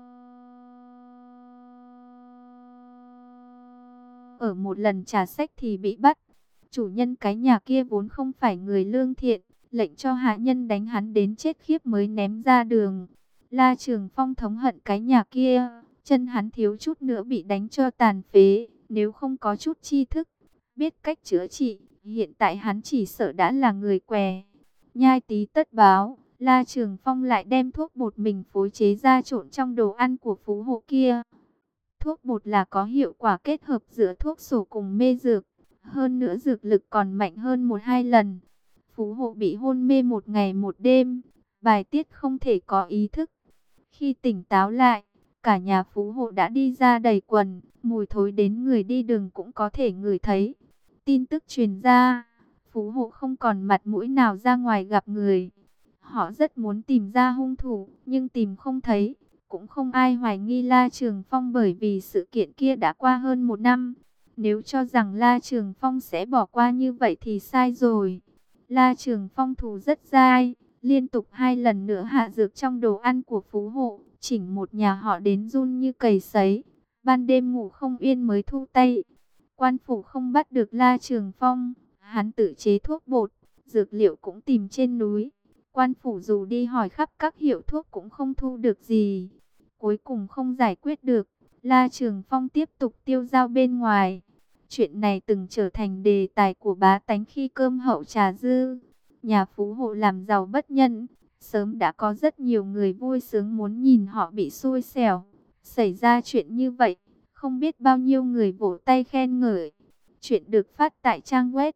ở một lần trả sách thì bị bắt. Chủ nhân cái nhà kia vốn không phải người lương thiện, lệnh cho hạ nhân đánh hắn đến chết khiếp mới ném ra đường. La Trường Phong thống hận cái nhà kia, chân hắn thiếu chút nữa bị đánh cho tàn phế, nếu không có chút tri thức, biết cách chữa trị, hiện tại hắn chỉ sợ đã là người què. Nhai tí tất báo, La Trường Phong lại đem thuốc bột mình phối chế ra trộn trong đồ ăn của phú hộ kia. Thuốc bột là có hiệu quả kết hợp giữa thuốc sổ cùng mê dược, hơn nữa dược lực còn mạnh hơn 1-2 lần. Phú hộ bị hôn mê 1 ngày 1 đêm, bài tiết không thể có ý thức. Khi tỉnh táo lại, cả nhà phú hộ đã đi ra đầy quần, mùi thối đến người đi đường cũng có thể ngửi thấy. Tin tức truyền ra, phú hộ không còn mặt mũi nào ra ngoài gặp người. Họ rất muốn tìm ra hung thủ, nhưng tìm không thấy. Cũng không ai hoài nghi La Trường Phong bởi vì sự kiện kia đã qua hơn 1 năm. Nếu cho rằng La Trường Phong sẽ bỏ qua như vậy thì sai rồi. La Trường Phong thù rất dai, liên tục 2 lần nữa hạ dược trong đồ ăn của phú hộ, chỉnh một nhà họ đến run như cầy sấy. Ban đêm ngủ không yên mới thu tay. Quan phủ không bắt được La Trường Phong, hắn tự chế thuốc bột, dược liệu cũng tìm trên núi. Quan phủ dù đi hỏi khắp các hiệu thuốc cũng không thu được gì. Cuối cùng không giải quyết được, La Trường Phong tiếp tục tiêu dao bên ngoài. Chuyện này từng trở thành đề tài của bá tánh khi cơm hậu trà dư. Nhà phú hộ làm giàu bất nhân, sớm đã có rất nhiều người vui sướng muốn nhìn họ bị xui xẻo. Xảy ra chuyện như vậy, không biết bao nhiêu người vỗ tay khen ngợi. Chuyện được phát tại trang web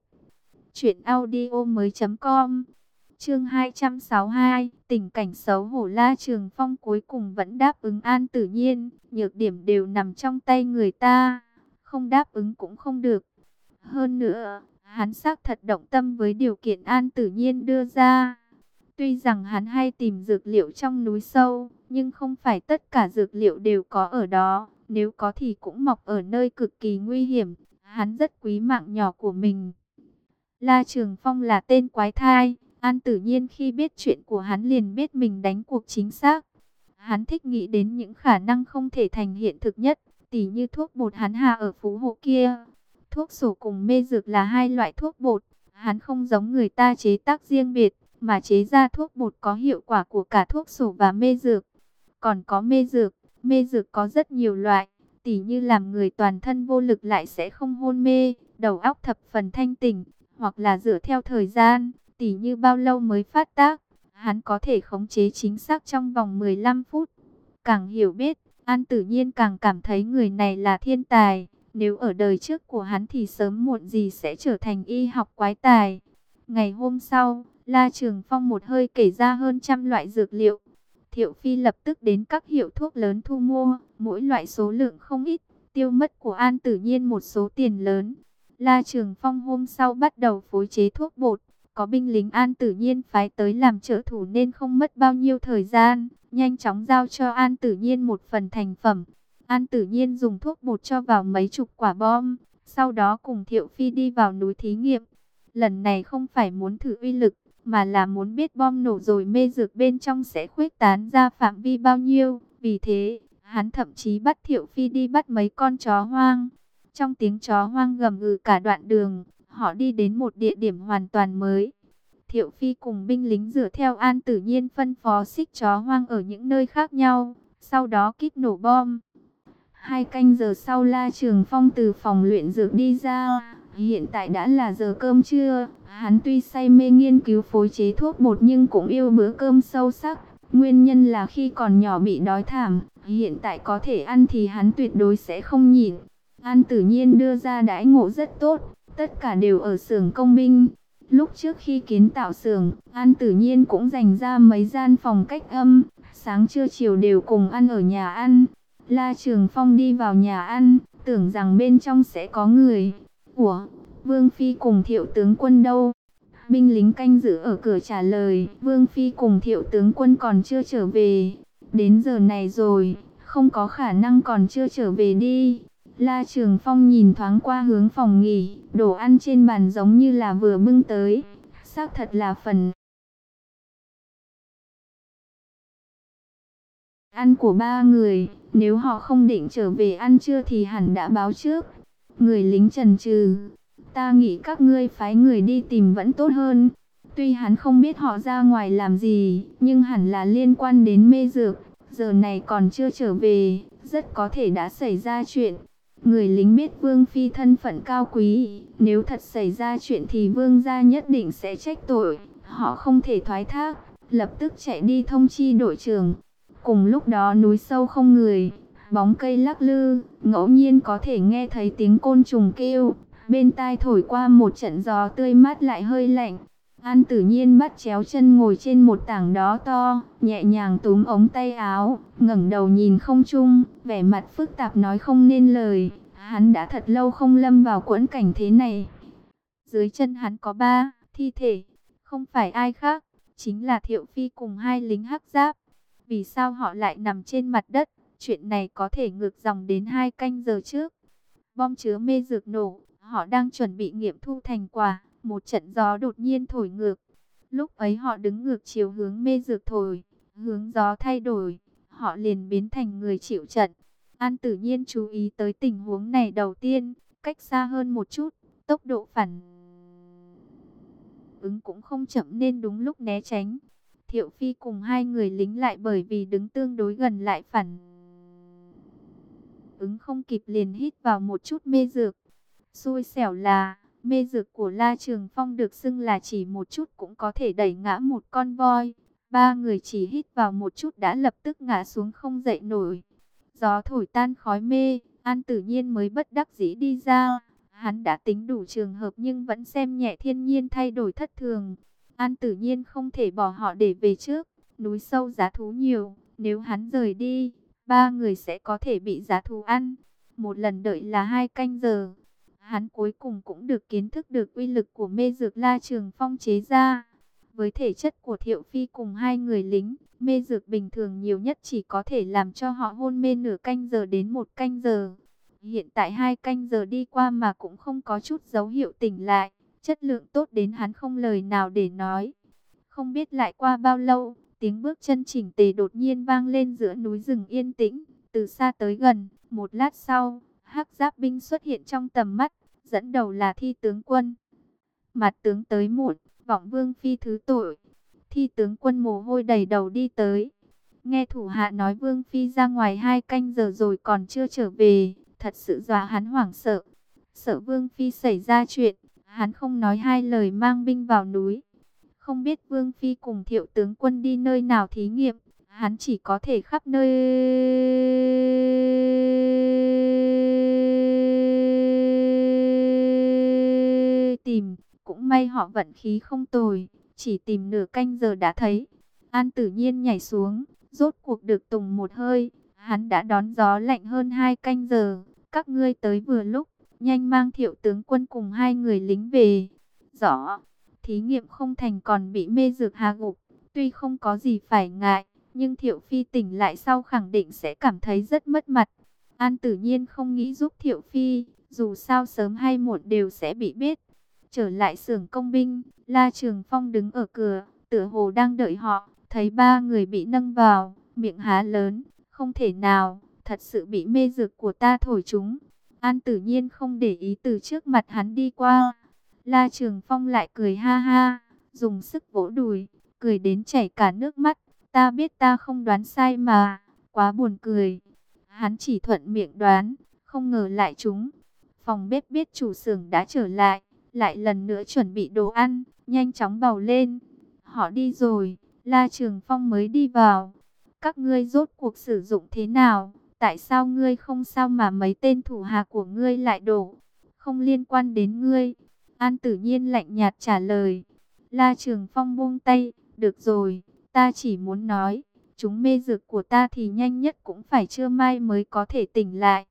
truyệnaudiomoi.com. Chương 262, tình cảnh xấu hổ. La Trường Phong cuối cùng vẫn đáp ứng An Tử Nhiên, nhược điểm đều nằm trong tay người ta, không đáp ứng cũng không được. Hơn nữa, hắn xác thật động tâm với điều kiện An Tử Nhiên đưa ra. Tuy rằng hắn hay tìm dược liệu trong núi sâu, nhưng không phải tất cả dược liệu đều có ở đó, nếu có thì cũng mọc ở nơi cực kỳ nguy hiểm. Hắn rất quý mạng nhỏ của mình. La Trường Phong là tên quái thai. An Tử Nhiên khi biết chuyện của hắn liền biết mình đánh cuộc chính xác. Hắn thích nghĩ đến những khả năng không thể thành hiện thực nhất, tỉ như thuốc bột hắn hạ ở phú hộ kia. Thuốc sổ cùng mê dược là 2 loại thuốc bột, hắn không giống người ta chế tác riêng biệt, mà chế ra thuốc bột có hiệu quả của cả thuốc sổ và mê dược. Còn có mê dược có rất nhiều loại, tỉ như làm người toàn thân vô lực lại sẽ không hôn mê, đầu óc thập phần thanh tỉnh, hoặc là dựa theo thời gian, tỉ như bao lâu mới phát tác, hắn có thể khống chế chính xác trong vòng 15 phút. Càng hiểu biết, An Tử Nhiên càng cảm thấy người này là thiên tài. Nếu ở đời trước của hắn thì sớm muộn gì sẽ trở thành y học quái tài. Ngày hôm sau, La Trường Phong một hơi kể ra hơn 100 loại dược liệu. Thiệu Phi lập tức đến các hiệu thuốc lớn thu mua, mỗi loại số lượng không ít, tiêu mất của An Tử Nhiên một số tiền lớn. La Trường Phong hôm sau bắt đầu phối chế thuốc bột. Có binh lính An Tử Nhiên phái tới làm trợ thủ nên không mất bao nhiêu thời gian, nhanh chóng giao cho An Tử Nhiên một phần thành phẩm. An Tử Nhiên dùng thuốc bột cho vào mấy chục quả bom, sau đó cùng Thiệu Phi đi vào núi thí nghiệm. Lần này không phải muốn thử uy lực, mà là muốn biết bom nổ rồi mê dược bên trong sẽ khuếch tán ra phạm vi bao nhiêu. Vì thế, hắn thậm chí bắt Thiệu Phi đi bắt mấy con chó hoang. Trong tiếng chó hoang gầm gừ cả đoạn đường, họ đi đến một địa điểm hoàn toàn mới. Thiệu Phi cùng binh lính dựa theo An Tử Nhiên phân phó xích chó hoang ở những nơi khác nhau, sau đó kích nổ bom. 2 canh giờ sau, La Trường Phong từ phòng luyện dược đi ra. Hiện tại đã là giờ cơm trưa. Hắn tuy say mê nghiên cứu phối chế thuốc bột nhưng cũng yêu bữa cơm sâu sắc. Nguyên nhân là khi còn nhỏ bị đói thảm, hiện tại có thể ăn thì hắn tuyệt đối sẽ không nhịn. An Tử Nhiên đưa ra đãi ngộ rất tốt, tất cả đều ở xưởng công binh. Lúc trước khi kiến tạo xưởng, An Tử Nhiên cũng dành ra mấy gian phòng cách âm, sáng trưa chiều đều cùng ăn ở nhà ăn. La Trường Phong đi vào nhà ăn, tưởng rằng bên trong sẽ có người. Ủa, Vương Phi cùng Thiệu tướng quân đâu? Binh lính canh giữ ở cửa trả lời, Vương Phi cùng Thiệu tướng quân còn chưa trở về. Đến giờ này rồi, không có khả năng còn chưa trở về đi. La Trường Phong nhìn thoáng qua hướng phòng nghỉ, đồ ăn trên bàn giống như là vừa bưng tới. Xác thật là phần ăn của 3 người, nếu họ không định trở về ăn trưa thì hẳn đã báo trước. Người lính chần chừ, ta nghĩ các ngươi phái người đi tìm vẫn tốt hơn. Tuy hắn không biết họ ra ngoài làm gì, nhưng hẳn là liên quan đến mê dược. Giờ này còn chưa trở về, rất có thể đã xảy ra chuyện. Người lính biết Vương Phi thân phận cao quý, nếu thật xảy ra chuyện thì Vương gia nhất định sẽ trách tội. Họ không thể thoái thác, lập tức chạy đi thông chi đội trưởng. Cùng lúc đó núi sâu không người, bóng cây lắc lư, ngẫu nhiên có thể nghe thấy tiếng côn trùng kêu. Bên tai thổi qua một trận gió tươi mát lại hơi lạnh. An Tử Nhiên bắt chéo chân ngồi trên một tảng đá to, nhẹ nhàng túm ống tay áo, ngẩng đầu nhìn không trung, vẻ mặt phức tạp nói không nên lời. Hắn đã thật lâu không lâm vào quẫn cảnh thế này. Dưới chân hắn có 3 thi thể, không phải ai khác, chính là Thiệu Phi cùng 2 lính hắc giáp. Vì sao họ lại nằm trên mặt đất? Chuyện này có thể ngược dòng đến 2 canh giờ trước. Bom chứa mê dược nổ, họ đang chuẩn bị nghiệm thu thành quả. Một trận gió đột nhiên thổi ngược. Lúc ấy họ đứng ngược chiều hướng mê dược thổi. Hướng gió thay đổi, họ liền biến thành người chịu trận. An Tử Nhiên chú ý tới tình huống này đầu tiên. Cách xa hơn một chút, tốc độ phản ứng cũng không chậm nên đúng lúc né tránh. Thiệu Phi cùng 2 người lính lại bởi vì đứng tương đối gần lại phản ứng không kịp liền hít vào một chút mê dược. Xui xẻo là mê dược của La Trường Phong được xưng là chỉ một chút cũng có thể đẩy ngã một con voi. 3 người chỉ hít vào một chút đã lập tức ngã xuống không dậy nổi. Gió thổi tan khói mê, An Tử Nhiên mới bất đắc dĩ đi ra. Hắn đã tính đủ trường hợp nhưng vẫn xem nhẹ thiên nhiên thay đổi thất thường. An Tử Nhiên không thể bỏ họ để về trước. Núi sâu giá thú nhiều, nếu hắn rời đi, 3 người sẽ có thể bị giá thú ăn. Một lần đợi là 2 canh giờ. Hắn cuối cùng cũng được kiến thức được uy lực của mê dược La Trường Phong chế ra. Với thể chất của Thiệu Phi cùng 2 người lính, mê dược bình thường nhiều nhất chỉ có thể làm cho họ hôn mê nửa canh giờ đến 1 canh giờ. Hiện tại 2 canh giờ đi qua mà cũng không có chút dấu hiệu tỉnh lại. Chất lượng tốt đến hắn không lời nào để nói. Không biết lại qua bao lâu, tiếng bước chân chỉnh tề đột nhiên vang lên giữa núi rừng yên tĩnh, từ xa tới gần. Một lát sau, hắc giáp binh xuất hiện trong tầm mắt, dẫn đầu là Thi tướng quân. Mặt tướng tới muộn, vọng Vương Phi thứ tội. Thi tướng quân mồ hôi đầy đầu đi tới. Nghe thủ hạ nói Vương Phi ra ngoài 2 canh giờ rồi còn chưa trở về, thật sự dọa hắn hoảng sợ. Sợ Vương Phi xảy ra chuyện, hắn không nói 2 lời mang binh vào núi. Không biết Vương Phi cùng Thiệu tướng quân đi nơi nào thí nghiệm, hắn chỉ có thể khắp nơi tìm. Cũng may họ vận khí không tồi, chỉ tìm nửa canh giờ đã thấy. An Tử Nhiên nhảy xuống, rốt cuộc được tùng một hơi. Hắn đã đón gió lạnh hơn 2 canh giờ. Các ngươi tới vừa lúc, nhanh mang Thiệu tướng quân cùng 2 người lính về. Rõ. Thí nghiệm không thành còn bị mê dược hạ gục. Tuy không có gì phải ngại, nhưng Thiệu Phi tỉnh lại sau khẳng định sẽ cảm thấy rất mất mặt. An Tử Nhiên không nghĩ giúp Thiệu Phi, dù sao sớm hay muộn đều sẽ bị biết. Trở lại xưởng công binh, La Trường Phong đứng ở cửa, tựa hồ đang đợi họ, thấy 3 người bị nâng vào, miệng há lớn, không thể nào, thật sự bị mê dược của ta thổi chúng. An Tử Nhiên không để ý từ trước mặt hắn đi qua. La Trường Phong lại cười ha ha, dùng sức vỗ đùi, cười đến chảy cả nước mắt. Ta biết ta không đoán sai mà, quá buồn cười. Hắn chỉ thuận miệng đoán, không ngờ lại trúng. Phòng bếp biết chủ xưởng đã trở lại lần nữa chuẩn bị đồ ăn, nhanh chóng bầu lên. Họ đi rồi, La Trường Phong mới đi vào. Các ngươi rốt cuộc sử dụng thế nào? Tại sao ngươi không sao mà mấy tên thủ hạ của ngươi lại đổ? Không liên quan đến ngươi. An Tử Nhiên lạnh nhạt trả lời. La Trường Phong buông tay, được rồi, ta chỉ muốn nói, chúng mê dược của ta thì nhanh nhất cũng phải trưa mai mới có thể tỉnh lại.